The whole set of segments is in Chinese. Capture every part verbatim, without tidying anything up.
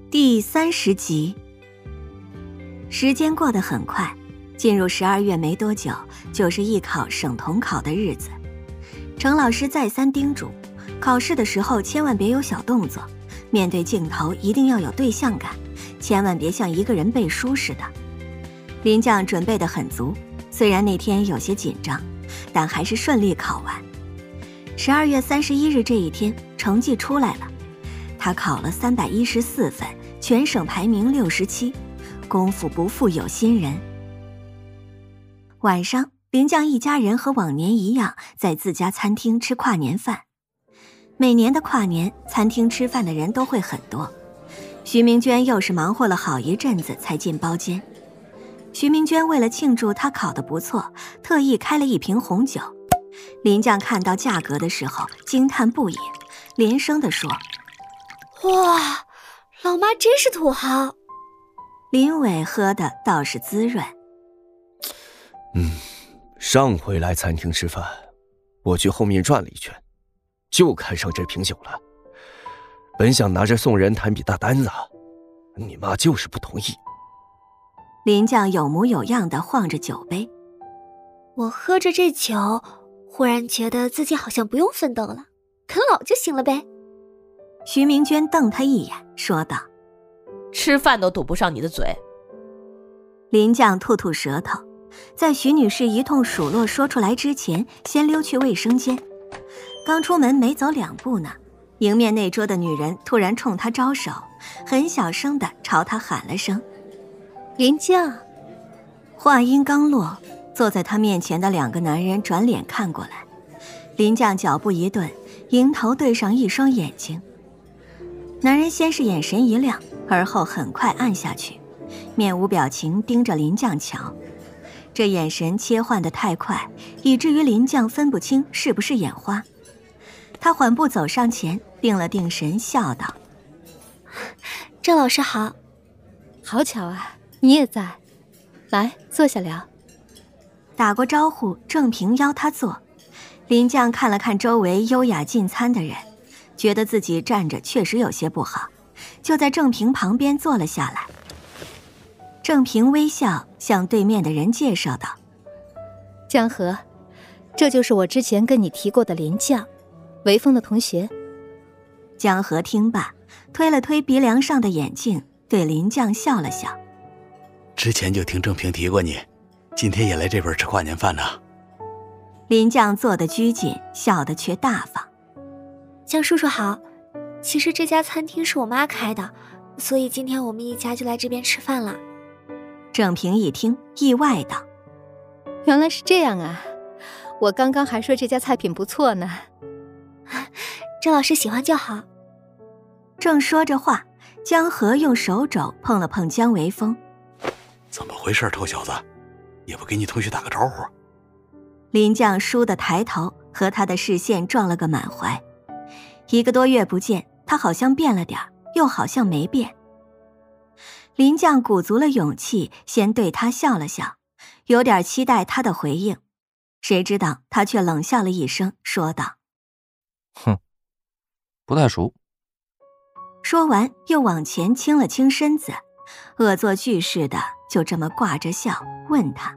第三十集。时间过得很快，进入十二月没多久，就是艺考省统考的日子。程老师再三叮嘱，考试的时候千万别有小动作，面对镜头一定要有对象感，千万别像一个人背书似的。林将准备得很足，虽然那天有些紧张，但还是顺利考完。十二月三十一日这一天，成绩出来了，他考了三百一十四分，全省排名六十七，功夫不负有心人。晚上，林将一家人和往年一样，在自家餐厅吃跨年饭。每年的跨年，餐厅吃饭的人都会很多。徐明娟又是忙活了好一阵子才进包间。徐明娟为了庆祝她考得不错，特意开了一瓶红酒。林将看到价格的时候惊叹不已，连声地说： 哇，老妈真是土豪。 林伟喝的倒是滋润。 嗯，上回来餐厅吃饭，我去后面转了一圈，就看上这瓶酒了。本想拿着送人谈笔大单子，你妈就是不同意。 林将有模有样地晃着酒杯。 我喝着这酒，忽然觉得自己好像不用奋斗了，啃老就行了呗。 徐明娟瞪他一眼，说道： 吃饭都堵不上你的嘴。 林将吐吐舌头，在徐女士一通数落说出来之前，先溜去卫生间。刚出门没走两步呢，迎面那桌的女人突然冲他招手，很小声地朝他喊了声： 林将。 话音刚落，坐在他面前的两个男人转脸看过来。林将脚步一顿，迎头对上一双眼睛。男人先是眼神一亮，而后很快暗下去，面无表情盯着林将瞧。这眼神切换得太快，以至于林将分不清是不是眼花。他缓步走上前，定了定神，笑道： 郑老师好。 好巧啊，你也在。来，坐下聊。 打过招呼，郑平邀他坐。林将看了看周围优雅进餐的人，觉得自己站着确实有些不好，就在郑平旁边坐了下来。郑平微笑向对面的人介绍道： 江河，这就是我之前跟你提过的林将，韦峰的同学。 江河听罢，推了推鼻梁上的眼镜，对林将笑了笑： 之前就听郑平提过你，今天也来这边吃跨年饭呢。 林将坐得拘谨，笑得却大方。 江叔叔好，其实这家餐厅是我妈开的，所以今天我们一家就来这边吃饭了。 郑平一听，意外道： 原来是这样啊，我刚刚还说这家菜品不错呢。 郑老师喜欢就好。 正说着话，江河用手肘碰了碰江维峰。 怎么回事，臭小子，也不给你同学打个招呼。 林将倏地抬头，和他的视线撞了个满怀。一个多月不见，他好像变了点，又好像没变。林将鼓足了勇气，先对他笑了笑，有点期待他的回应。谁知道他却冷笑了一声，说道： 哼，不太熟。 说完又往前倾了倾身子，恶作剧似的就这么挂着笑问他：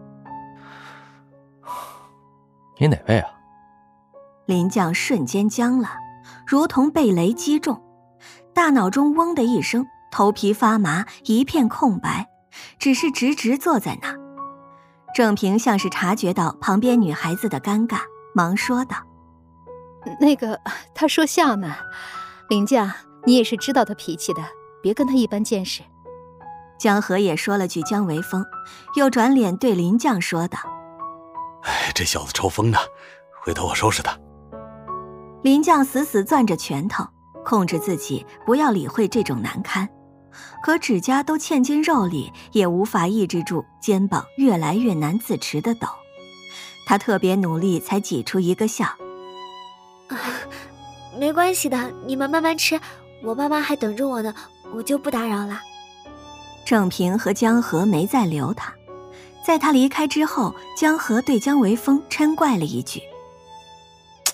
你哪位啊？ 林将瞬间僵了，如同被雷击中，大脑中嗡的一声，头皮发麻，一片空白，只是直直坐在那。郑平像是察觉到旁边女孩子的尴尬，忙说道： 那个，他说笑呢。林将，你也是知道他脾气的，别跟他一般见识。 江河也说了句江维峰，又转脸对林将说道： 哎，这小子抽风呢，回头我收拾他。 林将死死攥着拳头，控制自己不要理会这种难堪，可指甲都嵌进肉里，也无法抑制住肩膀越来越难自持的抖。他特别努力才挤出一个笑： 啊，没关系的，你们慢慢吃，我妈妈还等着我呢，我就不打扰了。 郑平和江河没再留他，在他离开之后，江河对江维峰嗔怪了一句：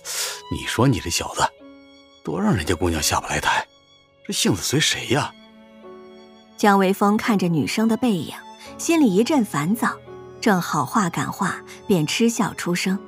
你说你这小子，多让人家姑娘下不来台，这性子随谁呀？ 江维峰看着女生的背影，心里一阵烦躁，正好话赶话，便嗤笑出声：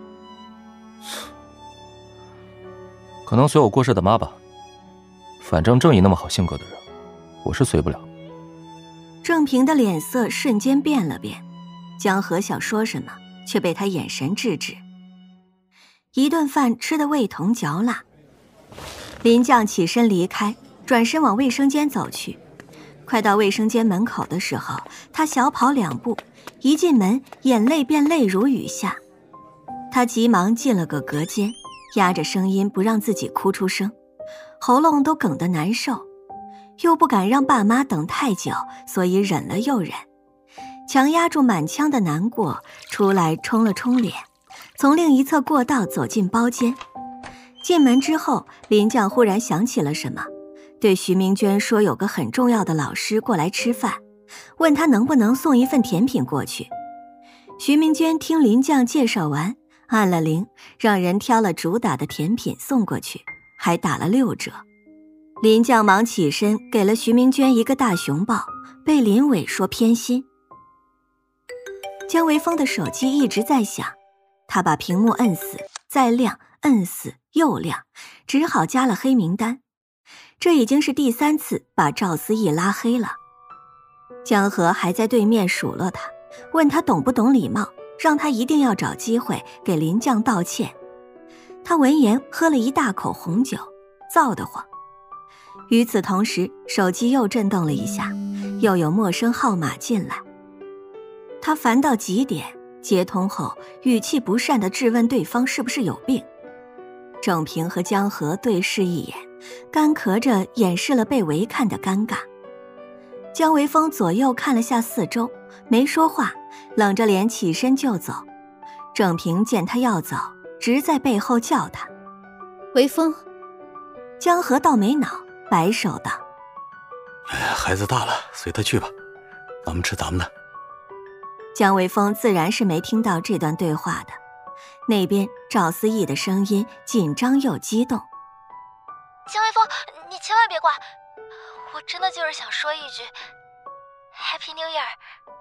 可能随我过世的妈吧，反正郑义那么好性格的人，我是随不了。 郑平的脸色瞬间变了变，江河想说什么，却被他眼神制止。一顿饭吃得味同嚼蜡，林将起身离开，转身往卫生间走去。快到卫生间门口的时候，他小跑两步，一进门眼泪便泪如雨下。他急忙进了个隔间，压着声音不让自己哭出声，喉咙都哽得难受，又不敢让爸妈等太久，所以忍了又忍，强压住满腔的难过，出来冲了冲脸，从另一侧过道走进包间。进门之后，林将忽然想起了什么，对徐明娟说有个很重要的老师过来吃饭，问他能不能送一份甜品过去。徐明娟听林将介绍完，按了铃，让人挑了主打的甜品送过去，还打了六折。林将忙起身给了徐明娟一个大熊抱，被林伟说偏心。江维峰的手机一直在响，他把屏幕摁死再亮，摁死又亮，只好加了黑名单。这已经是第三次把赵思义拉黑了。江河还在对面数落他，问他懂不懂礼貌，让他一定要找机会给林将道歉。他闻言喝了一大口红酒，燥得慌。与此同时，手机又震动了一下，又有陌生号码进来。他烦到极点，接通后语气不善地质问对方是不是有病。郑平和江河对视一眼，干咳着掩饰了被围看的尴尬。江维峰左右看了下四周，没说话，冷着脸起身就走。郑平见他要走，直在背后叫他： 维峰。 江河倒没脑，摆手道： 哎，孩子大了，随他去吧，咱们吃咱们的。 江维峰自然是没听到这段对话的。那边赵思义的声音紧张又激动： 江维峰，你千万别挂，我真的就是想说一句 Happy New Year。